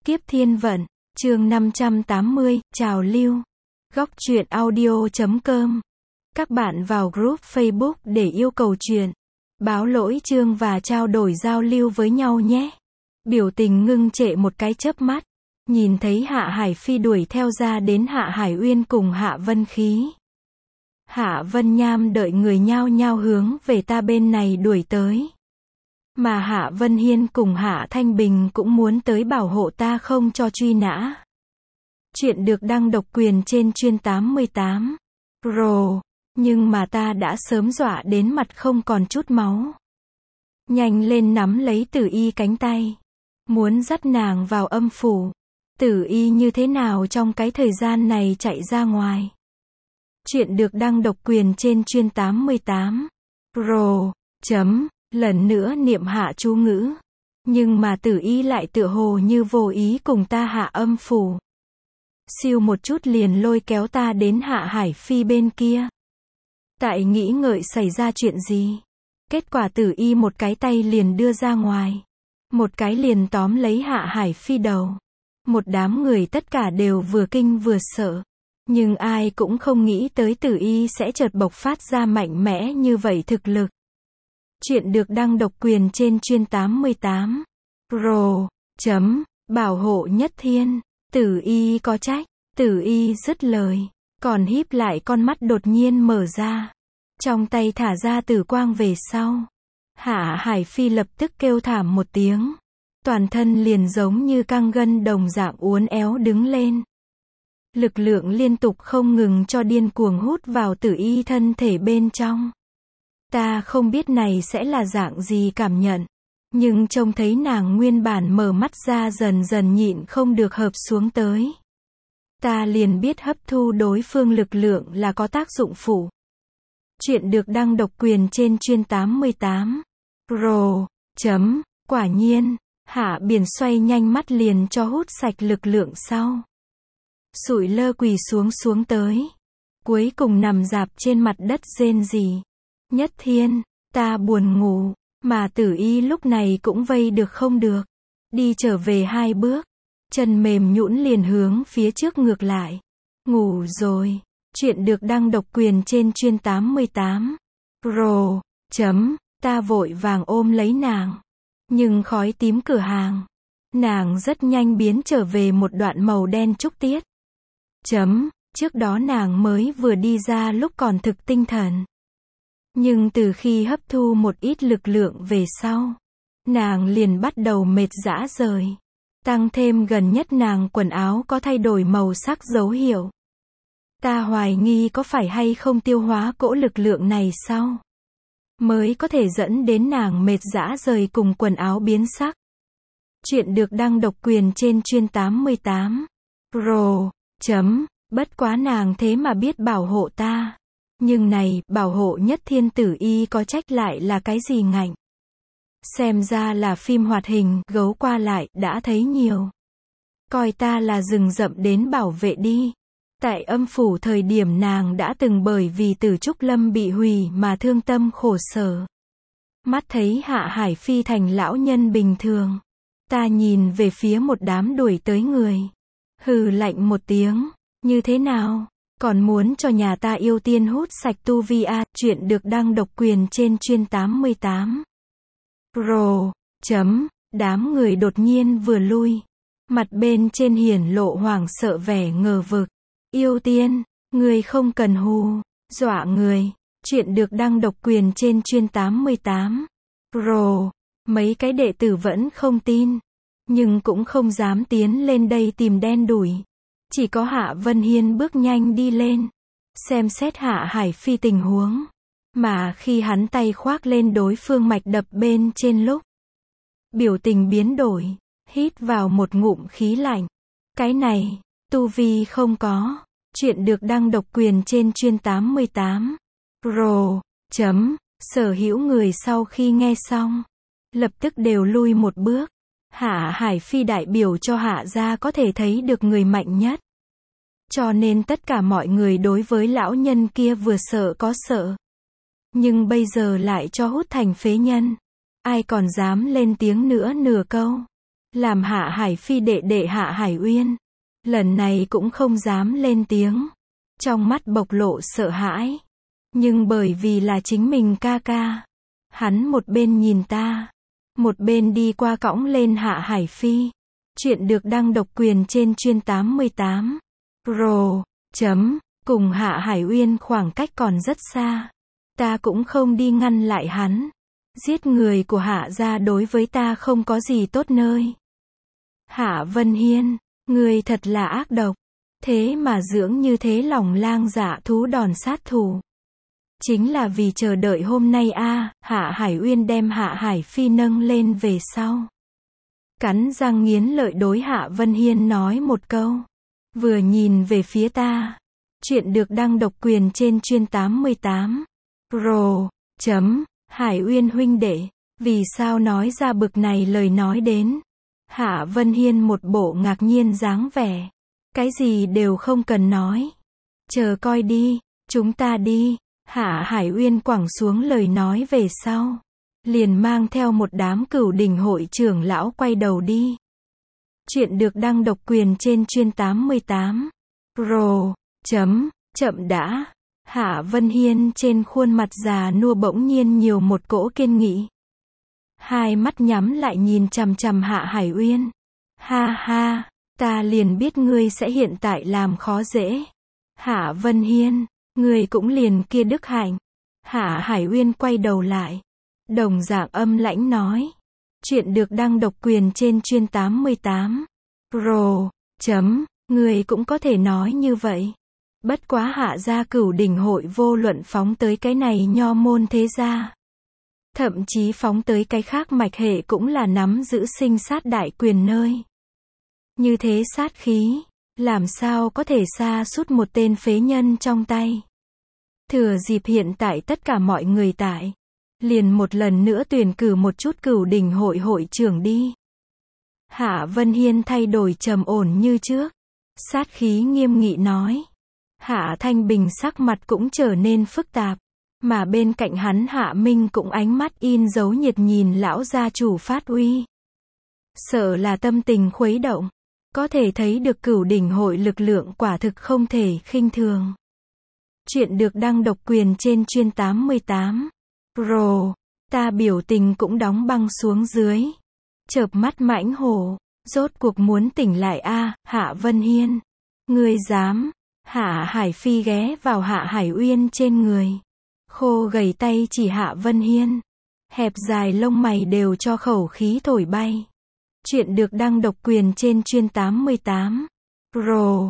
Kiếp Thiên Vận, chương 580, Trào Lưu. Góc truyện audio.com. Các bạn vào group Facebook để yêu cầu truyện, báo lỗi chương và trao đổi giao lưu với nhau nhé. Biểu tình ngưng trệ một cái chớp mắt, nhìn thấy Hạ Hải Phi đuổi theo ra đến Hạ Hải Uyên cùng Hạ Vân Khí. Hạ Vân Nham đợi người nhao nhao hướng về ta bên này đuổi tới. Mà Hạ Vân Hiên cùng Hạ Thanh Bình cũng muốn tới bảo hộ ta không cho truy nã. Chuyện được đăng độc quyền trên chuyên 88. Rồ, nhưng mà ta đã sớm dọa đến mặt không còn chút máu. Nhanh lên nắm lấy Tử Y cánh tay, muốn dắt nàng vào âm phủ. Tử Y như thế nào trong cái thời gian này chạy ra ngoài. Chuyện được đăng độc quyền trên chuyên 88. Rồ, lần nữa niệm hạ chú ngữ. Nhưng mà Tử Y lại tựa hồ như vô ý cùng ta hạ âm phủ. Siêu một chút liền lôi kéo ta đến Hạ Hải Phi bên kia. Tại nghĩ ngợi xảy ra chuyện gì. Kết quả Tử Y một cái tay liền đưa ra ngoài. Một cái liền tóm lấy Hạ Hải Phi đầu. Một đám người tất cả đều vừa kinh vừa sợ. Nhưng ai cũng không nghĩ tới Tử Y sẽ chợt bộc phát ra mạnh mẽ như vậy thực lực. Chuyện được đăng độc quyền trên chuyên 88. Rồ, bảo hộ nhất thiên. Tử Y có trách. Tử Y dứt lời, còn híp lại con mắt đột nhiên mở ra. Trong tay thả ra tử quang về sau. Hạ Hải Phi lập tức kêu thảm một tiếng. Toàn thân liền giống như căng gân đồng dạng uốn éo đứng lên. Lực lượng liên tục không ngừng cho điên cuồng hút vào Tử Y thân thể bên trong. Ta không biết này sẽ là dạng gì cảm nhận. Nhưng trông thấy nàng nguyên bản mở mắt ra dần dần nhịn không được hợp xuống tới. Ta liền biết hấp thu đối phương lực lượng là có tác dụng phụ. Chuyện được đăng độc quyền trên chuyên 88. Rồ, quả nhiên, Hạ Biển xoay nhanh mắt liền cho hút sạch lực lượng sau. Sụi lơ quỳ xuống tới. Cuối cùng nằm rạp trên mặt đất rên rỉ. Nhất thiên, ta buồn ngủ, mà Tử Y lúc này cũng vây được không được. Đi trở về 2 bước. Chân mềm nhũn liền hướng phía trước ngược lại. Ngủ rồi. Chuyện được đăng độc quyền trên chuyên 88. Rồ, ta vội vàng ôm lấy nàng. Nhưng khói tím cửa hàng. Nàng rất nhanh biến trở về một đoạn màu đen trúc tiết. Trước đó nàng mới vừa đi ra lúc còn thực tinh thần. Nhưng từ khi hấp thu một ít lực lượng về sau, nàng liền bắt đầu mệt rã rời. Tăng thêm gần nhất nàng quần áo có thay đổi màu sắc dấu hiệu. Ta hoài nghi có phải hay không tiêu hóa cỗ lực lượng này sau, mới có thể dẫn đến nàng mệt rã rời cùng quần áo biến sắc. Chuyện được đăng độc quyền trên chuyên 88. Rồ, bất quá nàng thế mà biết bảo hộ ta. Nhưng này, bảo hộ nhất thiên Tử Y có trách lại là cái gì ngạnh. Xem ra là phim hoạt hình, gấu qua lại, đã thấy nhiều. Coi ta là rừng rậm đến bảo vệ đi. Tại âm phủ thời điểm nàng đã từng bởi vì Tử Trúc Lâm bị hủy mà thương tâm khổ sở. Mắt thấy Hạ Hải Phi thành lão nhân bình thường. Ta nhìn về phía một đám đuổi tới người. Hừ lạnh một tiếng, như thế nào? Còn muốn cho nhà ta yêu tiên hút sạch tu vi à? Chuyện được đăng độc quyền trên chuyên 88. Rồ, đám người đột nhiên vừa lui. Mặt bên trên hiển lộ hoảng sợ vẻ ngờ vực. Yêu tiên, người không cần hù, dọa người. Chuyện được đăng độc quyền trên chuyên 88. Rồ, mấy cái đệ tử vẫn không tin. Nhưng cũng không dám tiến lên đây tìm đen đủi. Chỉ có Hạ Vân Hiên bước nhanh đi lên. Xem xét Hạ Hải Phi tình huống. Mà khi hắn tay khoác lên đối phương mạch đập bên trên lúc. Biểu tình biến đổi. Hít vào một ngụm khí lạnh. Cái này, tu vi không có. Chuyện được đăng độc quyền trên chuyên 88. Rồ, sở hữu người sau khi nghe xong. Lập tức đều lui một bước. Hạ Hải Phi đại biểu cho Hạ gia có thể thấy được người mạnh nhất. Cho nên tất cả mọi người đối với lão nhân kia vừa sợ có sợ. Nhưng bây giờ lại cho hút thành phế nhân. Ai còn dám lên tiếng nữa nửa câu. làm Hạ Hải Phi đệ đệ Hạ Hải Uyên. Lần này cũng không dám lên tiếng. Trong mắt bộc lộ sợ hãi. Nhưng bởi vì là chính mình ca ca. Hắn một bên nhìn ta. Một bên đi qua cõng lên Hạ Hải Phi. Chuyện được đăng độc quyền trên chuyên 88. Pro. Cùng Hạ Hải Uyên khoảng cách còn rất xa. Ta cũng không đi ngăn lại hắn. Giết người của Hạ gia đối với ta không có gì tốt nơi. Hạ Vân Hiên, người thật là ác độc. Thế mà dưỡng như thế lòng lang dạ thú đòn sát thủ. Chính là vì chờ đợi hôm nay a. Hạ Hải Uyên đem Hạ Hải Phi nâng lên về sau. Cắn răng nghiến lợi đối Hạ Vân Hiên nói một câu. Vừa nhìn về phía ta. Chuyện được đăng độc quyền trên chuyên 88. Pro. Hải Uyên huynh đệ. Vì sao nói ra bực này lời nói đến. Hạ Vân Hiên một bộ ngạc nhiên dáng vẻ. Cái gì đều không cần nói. Chờ coi đi. Chúng ta đi. Hạ Hải Uyên quẳng xuống lời nói về sau. Liền mang theo một đám cửu đỉnh hội trưởng lão quay đầu đi. Chuyện được đăng độc quyền trên chuyên 88. Pro. Chậm đã. Hạ Vân Hiên trên khuôn mặt già nua bỗng nhiên nhiều một cỗ kiên nghị. Hai mắt nhắm lại nhìn chằm chằm Hạ Hải Uyên. Ha ha, ta liền biết ngươi sẽ hiện tại làm khó dễ. Hạ Vân Hiên, ngươi cũng liền kia đức hạnh. Hạ Hải Uyên quay đầu lại. Đồng dạng âm lãnh nói. Chuyện được đăng độc quyền trên chuyên 88. Pro. Ngươi cũng có thể nói như vậy. Bất quá Hạ gia cửu đỉnh hội vô luận phóng tới cái này nho môn thế gia. Thậm chí phóng tới cái khác mạch hệ cũng là nắm giữ sinh sát đại quyền nơi. Như thế sát khí, làm sao có thể sa sút một tên phế nhân trong tay. Thừa dịp hiện tại tất cả mọi người tại. Liền một lần nữa tuyển cử một chút cửu đỉnh hội hội trưởng đi. Hạ Vân Hiên thay đổi trầm ổn như trước. Sát khí nghiêm nghị nói. Hạ Thanh Bình sắc mặt cũng trở nên phức tạp. Mà bên cạnh hắn Hạ Minh cũng ánh mắt in dấu nhiệt nhìn lão gia chủ phát uy. Sợ là tâm tình khuấy động. Có thể thấy được cửu đỉnh hội lực lượng quả thực không thể khinh thường. Chuyện được đăng độc quyền trên chuyên 88. Pro. Ta biểu tình cũng đóng băng xuống dưới. Chợp mắt mãnh hổ. Rốt cuộc muốn tỉnh lại a. Hạ Vân Hiên. Ngươi dám. Hạ Hải Phi ghé vào Hạ Hải Uyên trên người. Khô gầy tay chỉ Hạ Vân Hiên. Hẹp dài lông mày đều cho khẩu khí thổi bay. Chuyện được đăng độc quyền trên chuyên 88. Pro.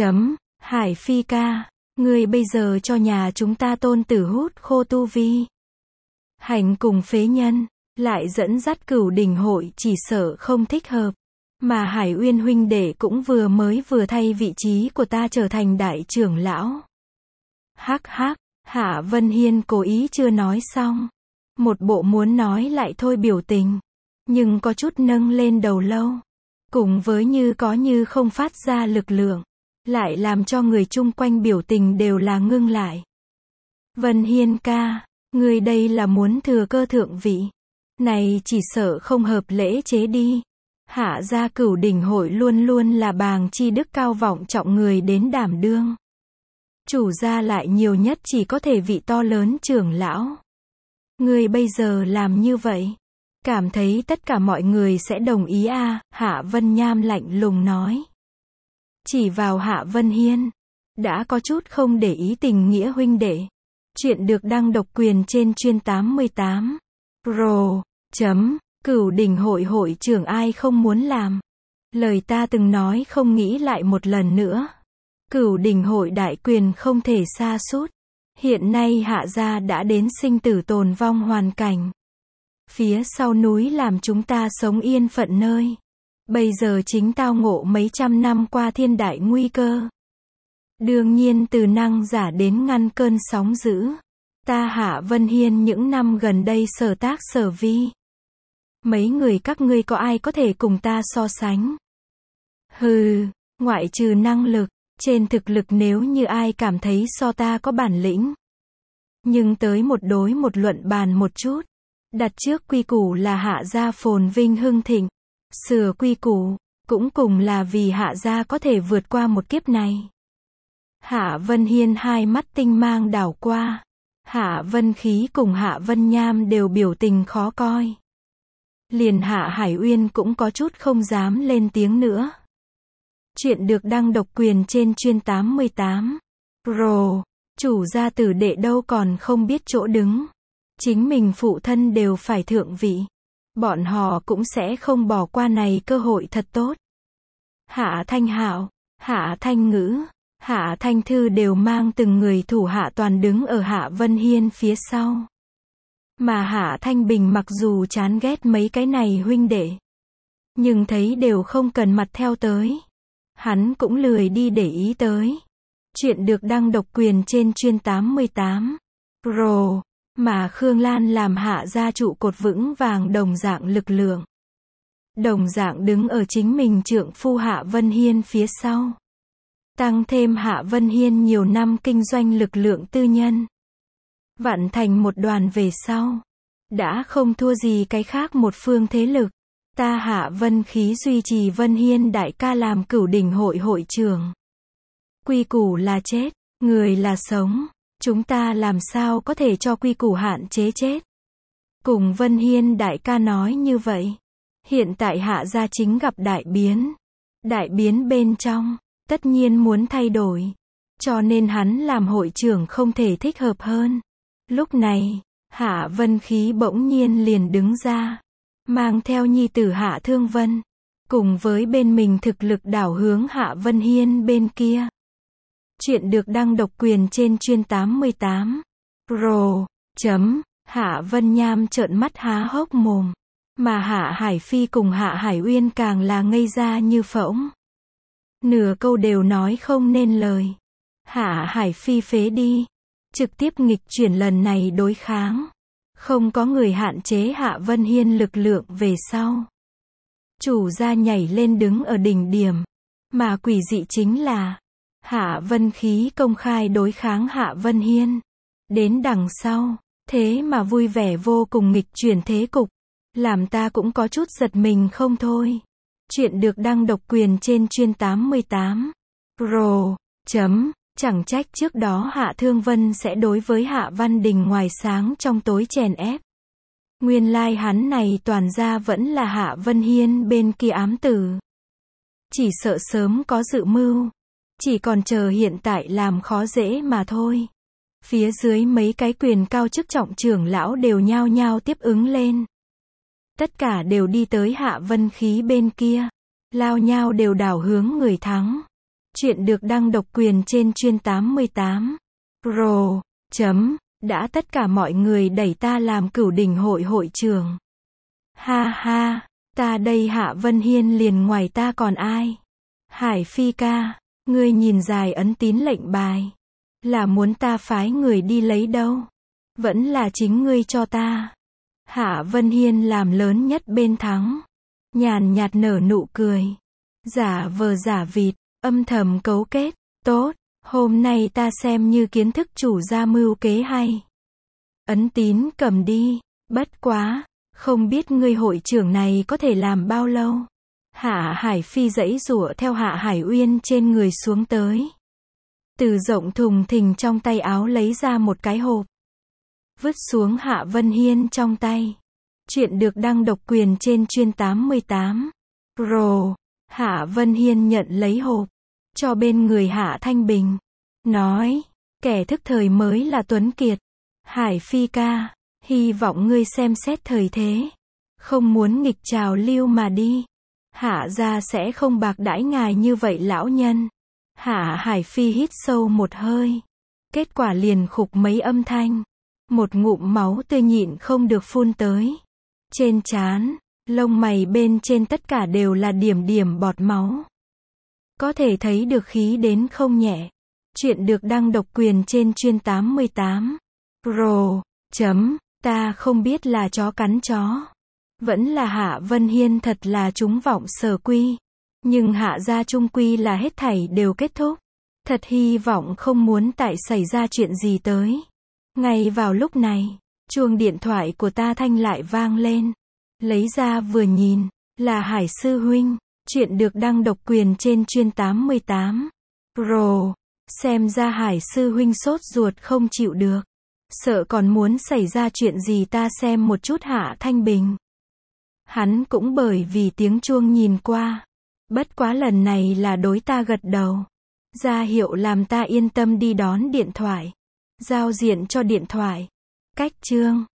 Hải Phi ca. Ngươi bây giờ cho nhà chúng ta tôn tử hút khô tu vi. Hành cùng phế nhân. Lại dẫn dắt cửu đỉnh hội chỉ sợ không thích hợp. Mà Hải Uyên huynh đệ cũng vừa thay vị trí của ta trở thành đại trưởng lão. Hắc hắc. Hạ Vân Hiên cố ý chưa nói xong. Một bộ muốn nói lại thôi biểu tình. Nhưng có chút nâng lên đầu lâu. Cùng với như có như không phát ra lực lượng. Lại làm cho người chung quanh biểu tình đều là ngưng lại. Vân Hiên ca. Người đây là muốn thừa cơ thượng vị. Này chỉ sợ không hợp lễ chế đi. Hạ gia cửu đỉnh hội luôn luôn là bàng chi đức cao vọng trọng người đến đảm đương. Chủ gia lại nhiều nhất chỉ có thể vị to lớn trưởng lão. Người bây giờ làm như vậy. Cảm thấy tất cả mọi người sẽ đồng ý a. Hạ Vân Nham lạnh lùng nói. Chỉ vào Hạ Vân Hiên. Đã có chút không để ý tình nghĩa huynh đệ. Chuyện được đăng độc quyền trên chuyên 88. Pro. Cửu đỉnh hội hội trưởng ai không muốn làm. Lời ta từng nói không nghĩ lại một lần nữa. Cửu đỉnh hội đại quyền không thể sa sút. Hiện nay Hạ gia đã đến sinh tử tồn vong hoàn cảnh. Phía sau núi làm chúng ta sống yên phận nơi. Bây giờ chính tao ngộ mấy trăm năm qua thiên đại nguy cơ. Đương nhiên từ năng giả đến ngăn cơn sóng dữ. Ta Hạ Vân Hiên những năm gần đây sở tác sở vi. Mấy người các ngươi có ai có thể cùng ta so sánh? Hừ, ngoại trừ năng lực, trên thực lực nếu như ai cảm thấy so ta có bản lĩnh. Nhưng tới một đối một luận bàn một chút. Đặt trước quy củ là Hạ gia phồn vinh hưng thịnh. Sửa quy củ, cũng cùng là vì Hạ gia có thể vượt qua một kiếp này. Hạ Vân Hiên hai mắt tinh mang đảo qua. Hạ Vân Khí cùng Hạ Vân Nham đều biểu tình khó coi. Liền Hạ Hải Uyên cũng có chút không dám lên tiếng nữa. Chuyện được đăng độc quyền trên chuyên 88. Pro, chủ gia tử đệ đâu còn không biết chỗ đứng. Chính mình phụ thân đều phải thượng vị. Bọn họ cũng sẽ không bỏ qua này cơ hội thật tốt. Hạ Thanh Hạo, Hạ Thanh Ngữ, Hạ Thanh Thư đều mang từng người thủ hạ toàn đứng ở Hạ Vân Hiên phía sau. Mà Hạ Thanh Bình mặc dù chán ghét mấy cái này huynh đệ, nhưng thấy đều không cần mặt theo tới. Hắn cũng lười đi để ý tới. Chuyện được đăng độc quyền trên chuyên 88. Pro, mà Khương Lan làm Hạ gia trụ cột vững vàng đồng dạng lực lượng. Đồng dạng đứng ở chính mình trượng phu Hạ Vân Hiên phía sau. Tăng thêm Hạ Vân Hiên nhiều năm kinh doanh lực lượng tư nhân. Vặn thành một đoàn về sau. Đã không thua gì cái khác một phương thế lực. Ta Hạ Vân Khí duy trì Vân Hiên đại ca làm cửu đỉnh hội hội trưởng. Quy củ là chết, người là sống. Chúng ta làm sao có thể cho quy củ hạn chế chết. Cùng Vân Hiên đại ca nói như vậy. Hiện tại Hạ gia chính gặp đại biến. Đại biến bên trong, tất nhiên muốn thay đổi. Cho nên hắn làm hội trưởng không thể thích hợp hơn. Lúc này, Hạ Vân Khí bỗng nhiên liền đứng ra. Mang theo nhi tử Hạ Thương Vân. Cùng với bên mình thực lực đảo hướng Hạ Vân Hiên bên kia. Chuyện được đăng độc quyền trên chuyên 88. Pro, Hạ Vân Nham trợn mắt há hốc mồm. Mà Hạ Hải Phi cùng Hạ Hải Uyên càng là ngây ra như phỗng. Nửa câu đều nói không nên lời. Hạ Hải Phi phế đi. Trực tiếp nghịch chuyển lần này đối kháng. Không có người hạn chế Hạ Vân Hiên lực lượng về sau. Chủ gia nhảy lên đứng ở đỉnh điểm. Mà quỷ dị chính là Hạ Vân Khí công khai đối kháng Hạ Vân Hiên. Đến đằng sau, thế mà vui vẻ vô cùng nghịch chuyển thế cục. Làm ta cũng có chút giật mình không thôi. Chuyện được đăng độc quyền trên chuyên 88. Pro, chẳng trách trước đó Hạ Thương Vân sẽ đối với Hạ Văn Đình ngoài sáng trong tối chèn ép. Nguyên lai hắn này toàn ra vẫn là Hạ Vân Hiên bên kia ám tử. Chỉ sợ sớm có dự mưu. Chỉ còn chờ hiện tại làm khó dễ mà thôi. Phía dưới mấy cái quyền cao chức trọng trưởng lão đều nhao nhao tiếp ứng lên. Tất cả đều đi tới Hạ Vân Khí bên kia. Lao nhao đều đảo hướng người thắng. Chuyện được đăng độc quyền trên chuyên 88. Pro, đã tất cả mọi người đẩy ta làm cửu đỉnh hội hội trưởng. Ha ha, ta đây Hạ Vân Hiên liền ngoài ta còn ai? Hải Phi ca, ngươi nhìn dài ấn tín lệnh bài. Là muốn ta phái người đi lấy đâu? Vẫn là chính ngươi cho ta. Hạ Vân Hiên làm lớn nhất bên thắng. Nhàn nhạt nở nụ cười. Giả vờ giả vịt, âm thầm cấu kết. Tốt, hôm nay ta xem như kiến thức chủ gia mưu kế hay. Ấn tín cầm đi. Bất quá, không biết ngươi hội trưởng này có thể làm bao lâu. Hạ Hải Phi giãy giụa theo Hạ Hải Uyên trên người xuống tới. Từ rộng thùng thình trong tay áo lấy ra một cái hộp. Vứt xuống Hạ Vân Hiên trong tay. Chuyện được đăng độc quyền trên chuyên 88. Pro, Hạ Vân Hiên nhận lấy hộp. Cho bên người Hạ Thanh Bình. Nói, kẻ thức thời mới là tuấn kiệt. Hải Phi ca, hy vọng ngươi xem xét thời thế. Không muốn nghịch trào lưu mà đi. Hạ gia sẽ không bạc đãi ngài như vậy lão nhân. Hạ Hải Phi hít sâu một hơi. Kết quả liền khục mấy âm thanh. Một ngụm máu tươi nhịn không được phun tới. Trên trán, lông mày bên trên tất cả đều là điểm điểm bọt máu. Có thể thấy được khí đến không nhẹ. Chuyện được đăng độc quyền trên chuyên 88. Pro, ta không biết là chó cắn chó. Vẫn là Hạ Vân Hiên thật là chúng vọng sở quy. Nhưng Hạ gia trung quy là hết thảy đều kết thúc. Thật hy vọng không muốn tại xảy ra chuyện gì tới. Ngay vào lúc này, chuông điện thoại của ta thanh lại vang lên. Lấy ra vừa nhìn, Là Hải sư huynh. Chuyện được đăng độc quyền trên chuyên 88 Pro. Xem ra Hải sư huynh sốt ruột không chịu được. Sợ còn muốn xảy ra chuyện gì ta xem một chút Hạ Thanh Bình. Hắn cũng bởi vì tiếng chuông nhìn qua. Bất quá lần này là đối ta gật đầu. Ra hiệu làm ta yên tâm đi đón điện thoại. Giao diện cho điện thoại. Cách chương.